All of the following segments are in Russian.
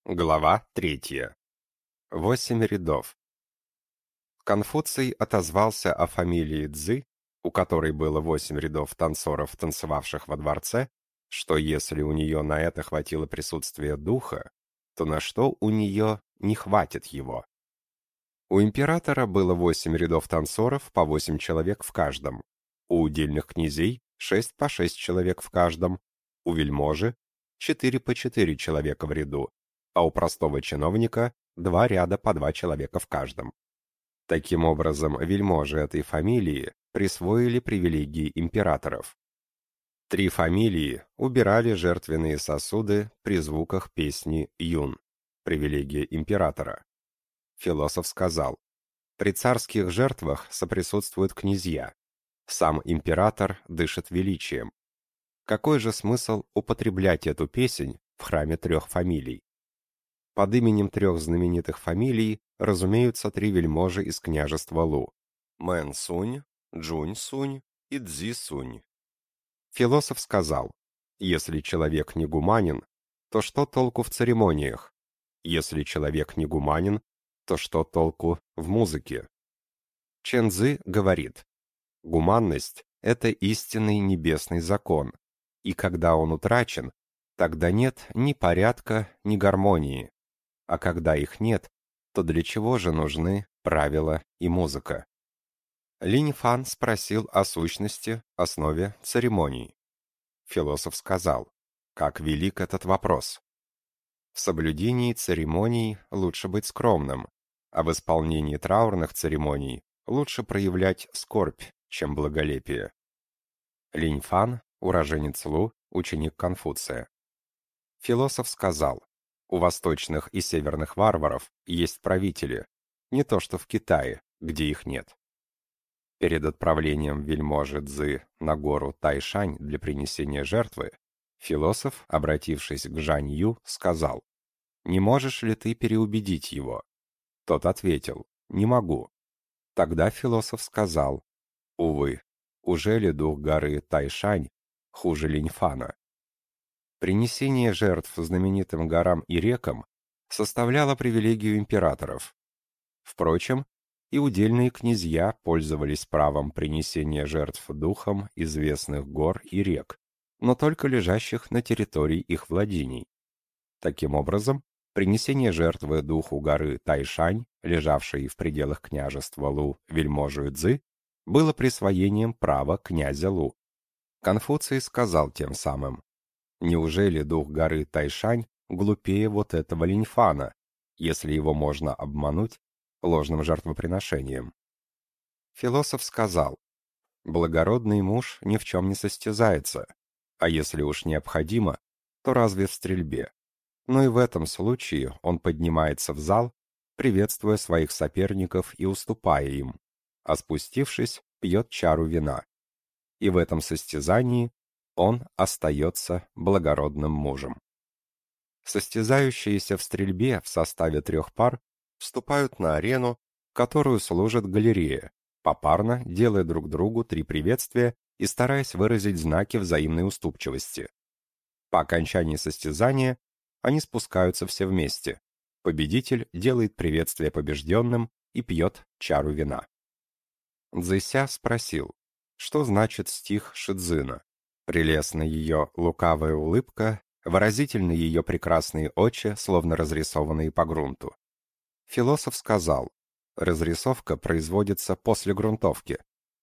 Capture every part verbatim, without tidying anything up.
Глава третья. Восемь рядов. Конфуций отозвался о фамилии Цзы, у которой было восемь рядов танцоров, танцевавших во дворце, что если у нее на это хватило присутствия духа, то на что у нее не хватит его. У императора было восемь рядов танцоров, по восемь человек в каждом. У удельных князей шесть по шесть человек в каждом, у вельможи четыре по четыре человека в ряду, а у простого чиновника два ряда по два человека в каждом. Таким образом, вельможи этой фамилии присвоили привилегии императоров. Три фамилии убирали жертвенные сосуды при звуках песни «Юн», привилегия императора. Философ сказал: при царских жертвах соприсутствуют князья. Сам император дышит величием. Какой же смысл употреблять эту песнь в храме трех фамилий? Под именем трех знаменитых фамилий разумеются три вельможи из княжества Лу: Мэн Сунь, Джунь Сунь и Цзи Сунь. Философ сказал: если человек не гуманен, то что толку в церемониях? Если человек не гуманен, то что толку в музыке? Чэн Цзы говорит: гуманность — это истинный небесный закон, и когда он утрачен, тогда нет ни порядка, ни гармонии. А когда их нет, то для чего же нужны правила и музыка? Линь Фан спросил о сущности, основе церемоний. Философ сказал: как велик этот вопрос. В соблюдении церемоний лучше быть скромным, а в исполнении траурных церемоний лучше проявлять скорбь, чем благолепие. Линь Фан, уроженец Лу, ученик Конфуция. Философ сказал: у восточных и северных варваров есть правители, не то что в Китае, где их нет. Перед отправлением вельможи Цзы на гору Тайшань для принесения жертвы, философ, обратившись к Жань Ю, сказал: «Не можешь ли ты переубедить его?» Тот ответил: «Не могу». Тогда философ сказал: «Увы, уже ли дух горы Тайшань хуже Линьфана?» Принесение жертв знаменитым горам и рекам составляло привилегию императоров. Впрочем, и удельные князья пользовались правом принесения жертв духам известных гор и рек, но только лежащих на территории их владений. Таким образом, принесение жертвы духу горы Тайшань, лежавшей в пределах княжества Лу вельможу Цзы, было присвоением права князя Лу. Конфуций сказал тем самым: неужели дух горы Тайшань глупее вот этого Линьфана, если его можно обмануть ложным жертвоприношением? Философ сказал: благородный муж ни в чем не состязается, а если уж необходимо, то разве в стрельбе? Но и в этом случае он поднимается в зал, приветствуя своих соперников и уступая им, а спустившись, пьет чару вина. И в этом состязании он остается благородным мужем. Состязающиеся в стрельбе в составе трех пар вступают на арену, которую служит галерея, попарно делая друг другу три приветствия и стараясь выразить знаки взаимной уступчивости. По окончании состязания они спускаются все вместе. Победитель делает приветствие побежденным и пьет чару вина. Цзыся спросил, что значит стих Шидзина. Прелестна ее лукавая улыбка, выразительны ее прекрасные очи, словно разрисованные по грунту. Философ сказал: разрисовка производится после грунтовки.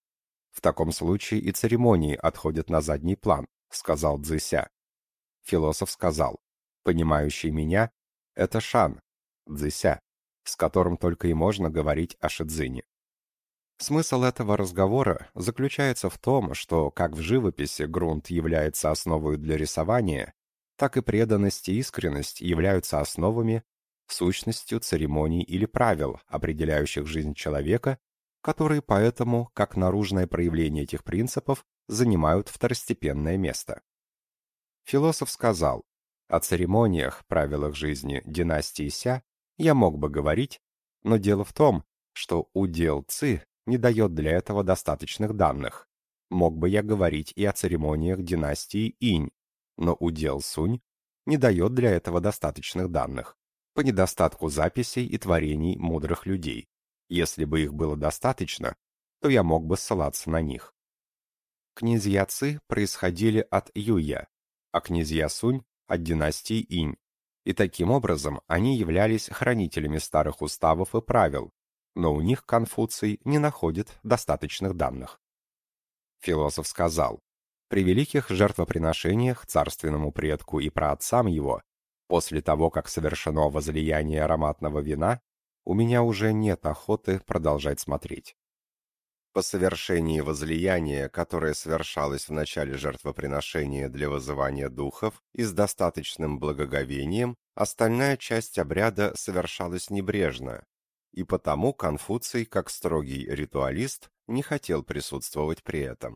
В таком случае и церемонии отходят на задний план, сказал Цзыся. Философ сказал: понимающий меня — это Шан, Цзыся, с которым только и можно говорить о Шидзине. Смысл этого разговора заключается в том, что как в живописи грунт является основой для рисования, так и преданность и искренность являются основами, сущностью церемоний или правил, определяющих жизнь человека, которые поэтому, как наружное проявление этих принципов, занимают второстепенное место. Философ сказал: о церемониях, правилах жизни династии Ся я мог бы говорить, но дело в том, что удел Ци не дает для этого достаточных данных. Мог бы я говорить и о церемониях династии Инь, но удел Сунь не дает для этого достаточных данных. по недостатку записей и творений мудрых людей. Если бы их было достаточно, то я мог бы ссылаться на них. Князья Ци происходили от Юя, а князья Сунь от династии Инь, и таким образом они являлись хранителями старых уставов и правил, но у них Конфуций не находит достаточных данных. Философ сказал: «При великих жертвоприношениях царственному предку и праотцам его, после того, как совершено возлияние ароматного вина, у меня уже нет охоты продолжать смотреть». По совершении возлияния, которое совершалось в начале жертвоприношения для вызывания духов, и с достаточным благоговением, остальная часть обряда совершалась небрежно, и потому Конфуций, как строгий ритуалист, не хотел присутствовать при этом.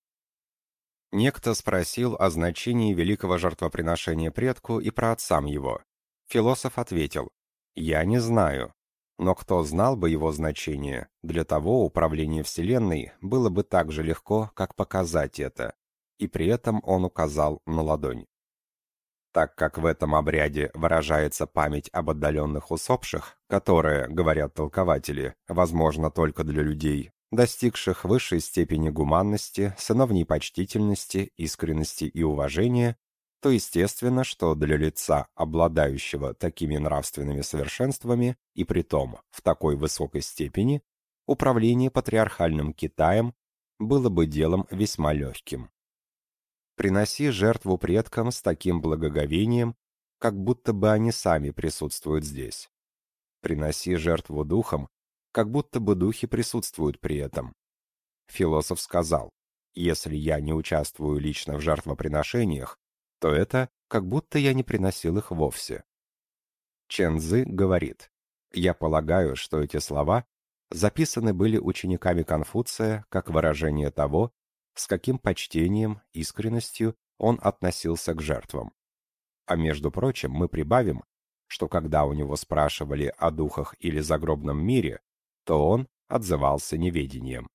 Некто спросил о значении великого жертвоприношения предку и праотцам его. Философ ответил: «Я не знаю. Но кто знал бы его значение, для того управление Вселенной было бы так же легко, как показать это». И при этом он указал на ладонь. Так как в этом обряде выражается память об отдаленных усопших, которая, говорят толкователи, возможна только для людей, достигших высшей степени гуманности, сыновней почтительности, искренности и уважения, то естественно, что для лица, обладающего такими нравственными совершенствами, и притом в такой высокой степени, управление патриархальным Китаем было бы делом весьма легким. Приноси жертву предкам с таким благоговением, как будто бы они сами присутствуют здесь. Приноси жертву духам, как будто бы духи присутствуют при этом. Философ сказал: «Если я не участвую лично в жертвоприношениях, то это как будто я не приносил их вовсе». Чен Цзы говорит: «Я полагаю, что эти слова записаны были учениками Конфуция как выражение того, с каким почтением, искренностью он относился к жертвам. А между прочим, мы прибавим, что когда у него спрашивали о духах или загробном мире, то он отзывался неведением».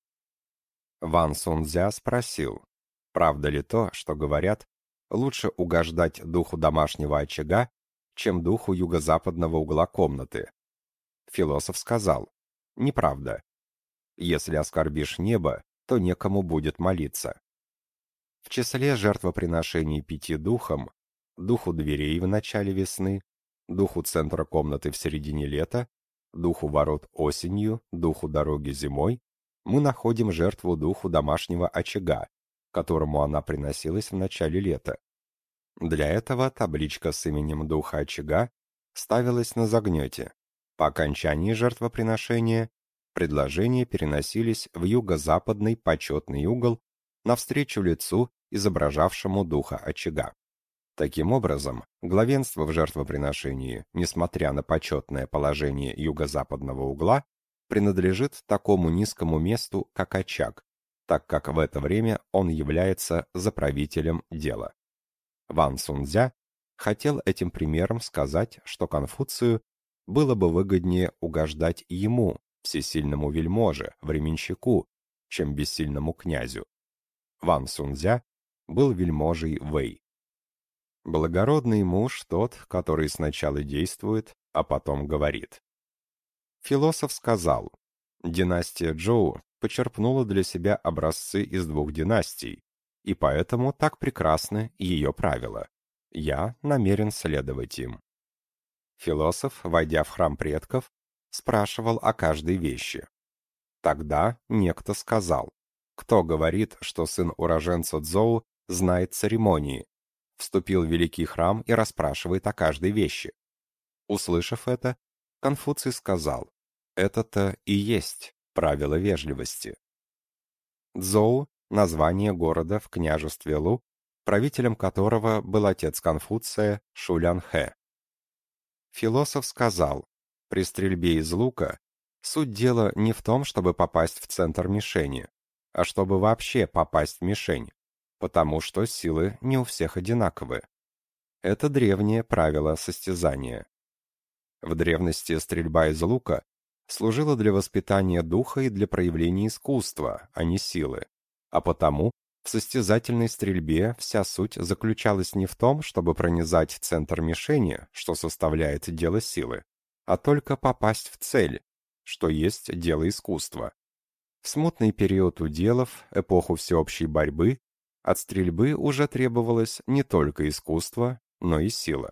Ван Сунцзя спросил: «Правда ли то, что говорят, лучше угождать духу домашнего очага, чем духу юго-западного угла комнаты?» Философ сказал: «Неправда. Если оскорбишь небо, то некому будет молиться». В числе жертвоприношений пяти духам, духу дверей в начале весны, духу центра комнаты в середине лета, духу ворот осенью, духу дороги зимой, мы находим жертву духу домашнего очага, которому она приносилась в начале лета. Для этого табличка с именем духа очага ставилась на загнете. По окончании жертвоприношения предложения переносились в юго-западный почетный угол навстречу лицу, изображавшему духа очага. Таким образом, главенство в жертвоприношении, несмотря на почетное положение юго-западного угла, принадлежит такому низкому месту, как очаг, так как в это время он является заправителем дела. Ван Сунцзя хотел этим примером сказать, что Конфуцию было бы выгоднее угождать ему, всесильному вельможе, временщику, чем бессильному князю. Ван Сунцзя был вельможей Вэй. Благородный муж тот, который сначала действует, а потом говорит. Философ сказал: «Династия Чжоу почерпнула для себя образцы из двух династий, и поэтому так прекрасны ее правила. Я намерен следовать им». Философ, войдя в храм предков, спрашивал о каждой вещи. Тогда некто сказал: «Кто говорит, что сын уроженца Цзоу знает церемонии?» Вступил в великий храм и расспрашивает о каждой вещи. Услышав это, Конфуций сказал: «Это-то и есть правило вежливости». Цзоу — название города в княжестве Лу, правителем которого был отец Конфуция Шулянхэ. Философ сказал: «При стрельбе из лука суть дела не в том, чтобы попасть в центр мишени, а чтобы вообще попасть в мишень, потому что силы не у всех одинаковы. Это древнее правило состязания. В древности стрельба из лука служила для воспитания духа и для проявления искусства, а не силы, а потому В состязательной стрельбе вся суть заключалась не в том, чтобы пронизать центр мишени, что составляет дело силы, а только попасть в цель, что есть дело искусства. В смутный период уделов, эпоху всеобщей борьбы, от стрельбы уже требовалось не только искусство, но и сила.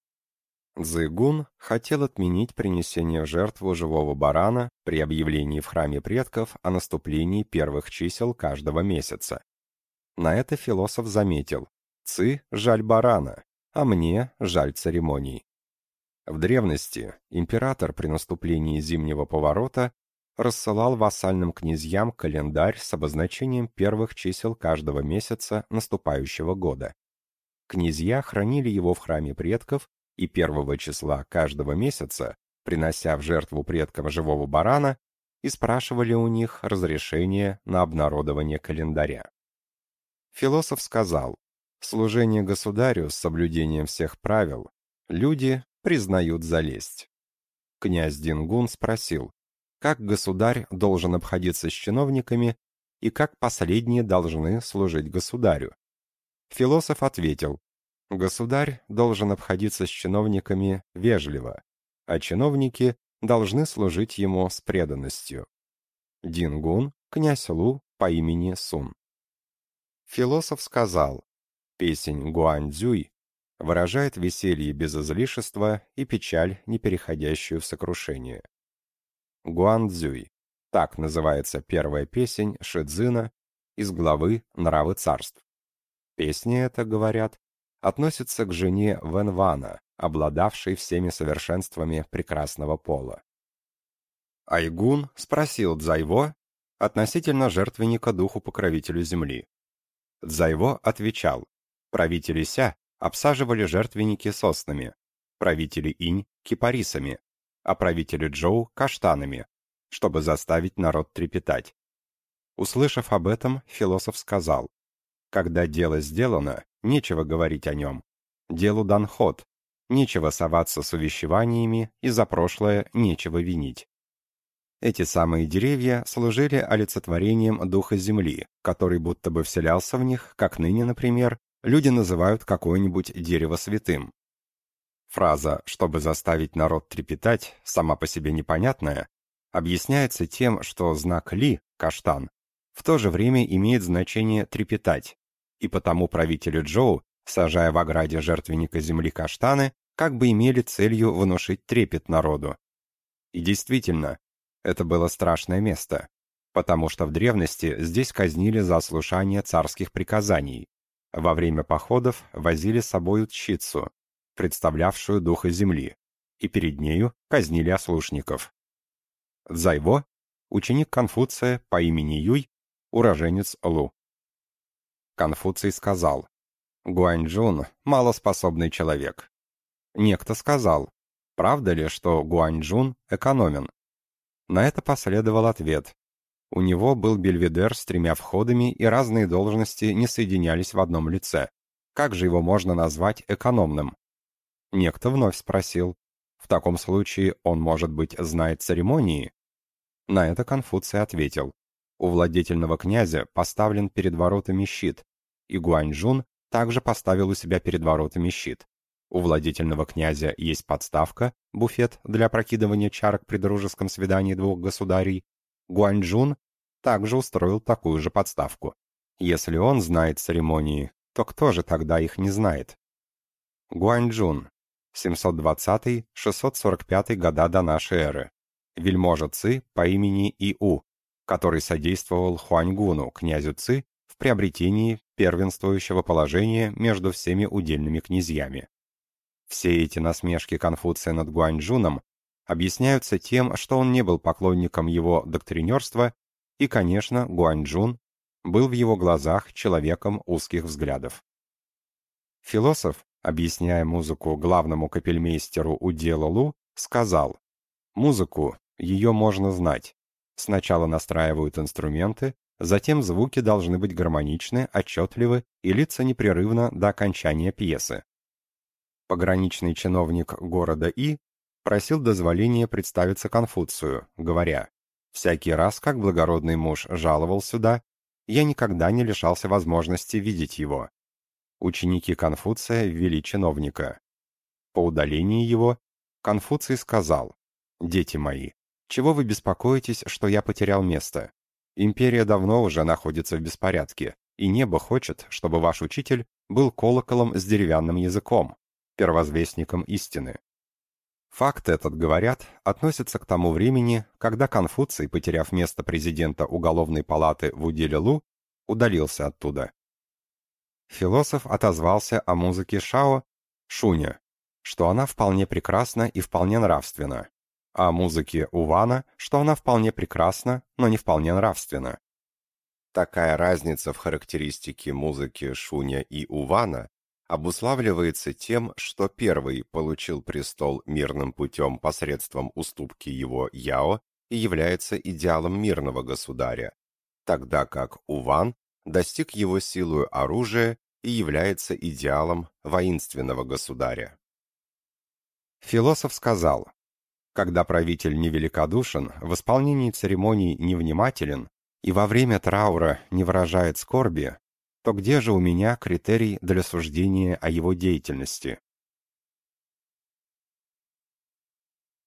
Цзыгун хотел отменить принесение в жертву живого барана при объявлении в храме предков о наступлении первых чисел каждого месяца. На это философ заметил: «Ци жаль барана, а мне жаль церемоний». В древности император при наступлении зимнего поворота рассылал вассальным князьям календарь с обозначением первых чисел каждого месяца наступающего года. Князья хранили его в храме предков и первого числа каждого месяца, принося в жертву предкам живого барана, и спрашивали у них разрешение на обнародование календаря. Философ сказал: «Служение государю с соблюдением всех правил люди признают за лесть». Князь Дингун спросил, как государь должен обходиться с чиновниками и как последние должны служить государю. Философ ответил: «Государь должен обходиться с чиновниками вежливо, а чиновники должны служить ему с преданностью». Дингун, князь Лу по имени Сун. Философ сказал: «Песнь Гуанцзюй выражает веселье без излишества и печаль, не переходящую в сокрушение». Гуанцзюй — так называется первая песнь Ши-цзина из главы «Нравы царств». Песня эта, говорят, относится к жене Вэнвана, обладавшей всеми совершенствами прекрасного пола. Айгун спросил Цзайво относительно жертвенника духу-покровителю земли. Цзайво отвечал: правители Ся обсаживали жертвенники соснами, правители Инь — кипарисами, а правители Чжоу — каштанами, чтобы заставить народ трепетать. Услышав об этом, философ сказал: когда дело сделано, нечего говорить о нем. Делу дан ход, нечего соваться с увещеваниями, и за прошлое нечего винить. Эти самые деревья служили олицетворением духа земли, который будто бы вселялся в них, как ныне, например, люди называют какое-нибудь дерево святым. Фраза «чтобы заставить народ трепетать» сама по себе непонятная, объясняется тем, что знак Ли, каштан, в то же время имеет значение «трепетать», и потому правители Чжоу, сажая в ограде жертвенника земли каштаны, как бы имели целью внушить трепет народу. И действительно, это было страшное место, потому что в древности здесь казнили за ослушание царских приказаний. Во время походов возили с собою тщицу, представлявшую духа земли, и перед нею казнили ослушников. Цзайво — ученик Конфуция по имени Юй, уроженец Лу. Конфуций сказал: «Гуаньчжун — малоспособный человек». Некто сказал: «Правда ли, что Гуаньчжун экономен?» На это последовал ответ: у него был бельведер с тремя входами, и разные должности не соединялись в одном лице. Как же его можно назвать экономным? Некто вновь спросил: в таком случае он, может быть, знает церемонии? На это Конфуций ответил: у владетельного князя поставлен перед воротами щит, и Гуаньчжун также поставил у себя перед воротами щит. У владетельного князя есть подставка, буфет для опрокидывания чарок при дружеском свидании двух государей. Гуаньчжун также устроил такую же подставку. Если он знает церемонии, то кто же тогда их не знает? Гуаньчжун, семьсот двадцатый — шестьсот сорок пятый года до нашей эры. Вельможа Ци по имени Иу, который содействовал Хуаньгуну, князю Ци, в приобретении первенствующего положения между всеми удельными князьями. Все эти насмешки Конфуция над Гуаньчжуном объясняются тем, что он не был поклонником его доктринерства, и, конечно, Гуаньчжун был в его глазах человеком узких взглядов. Философ, объясняя музыку главному капельмейстеру удела Лу, сказал: «Музыку, ее можно знать. Сначала настраивают инструменты, затем звуки должны быть гармоничны, отчетливы и литься непрерывно до окончания пьесы». Пограничный чиновник города И просил дозволения представиться Конфуцию, говоря: «Всякий раз, как благородный муж жаловал сюда, я никогда не лишался возможности видеть его. Ученики Конфуция ввели чиновника. По удалении его Конфуций сказал: «Дети мои, чего вы беспокоитесь, что я потерял место? Империя давно уже находится в беспорядке, и небо хочет, чтобы ваш учитель был колоколом с деревянным языком, первозвестником истины». Факт этот, говорят, относится к тому времени, когда Конфуций, потеряв место президента уголовной палаты в уделе Лу, удалился оттуда. Философ отозвался о музыке Шао, Шуня, что она вполне прекрасна и вполне нравственна, а о музыке Увана, что она вполне прекрасна, но не вполне нравственна. Такая разница в характеристике музыки Шуня и Увана обуславливается тем, что первый получил престол мирным путем посредством уступки его Яо и является идеалом мирного государя, тогда как Уван достиг его силою оружия и является идеалом воинственного государя. Философ сказал: когда правитель невеликодушен, в исполнении церемоний невнимателен и во время траура не выражает скорби, то где же у меня критерий для суждения о его деятельности?